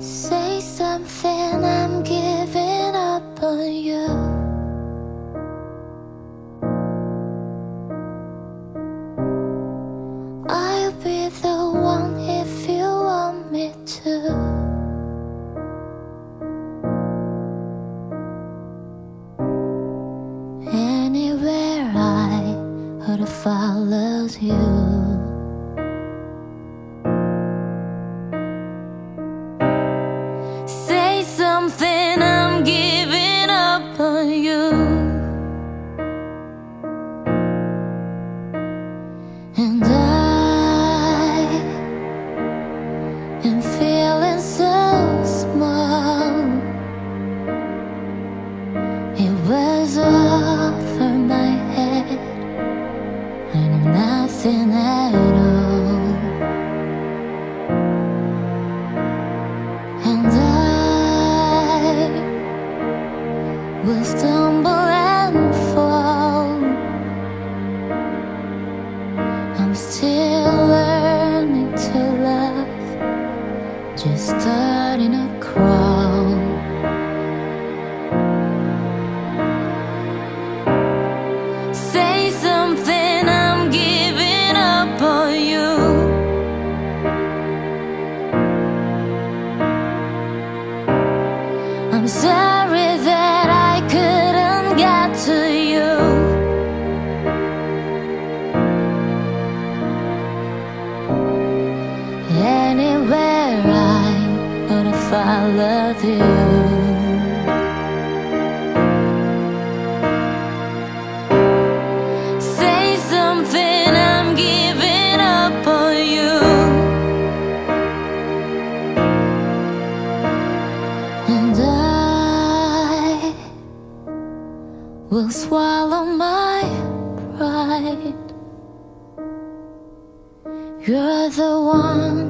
Say something, I'm giving up on you. I'll be the one if you want me to. Anywhere I would have followed you. Say something, I'm giving up on you. And I am feeling so small. It was over my head, I know nothing at all. And I will stumble and fall. I'm still learning to love, just starting to crawl. Say something, I'm giving up on you. I'm sorry that I couldn't get to you. Anywhere I would have followed you. Say something, I'm giving up on you. And I will swallow my pride. You're the one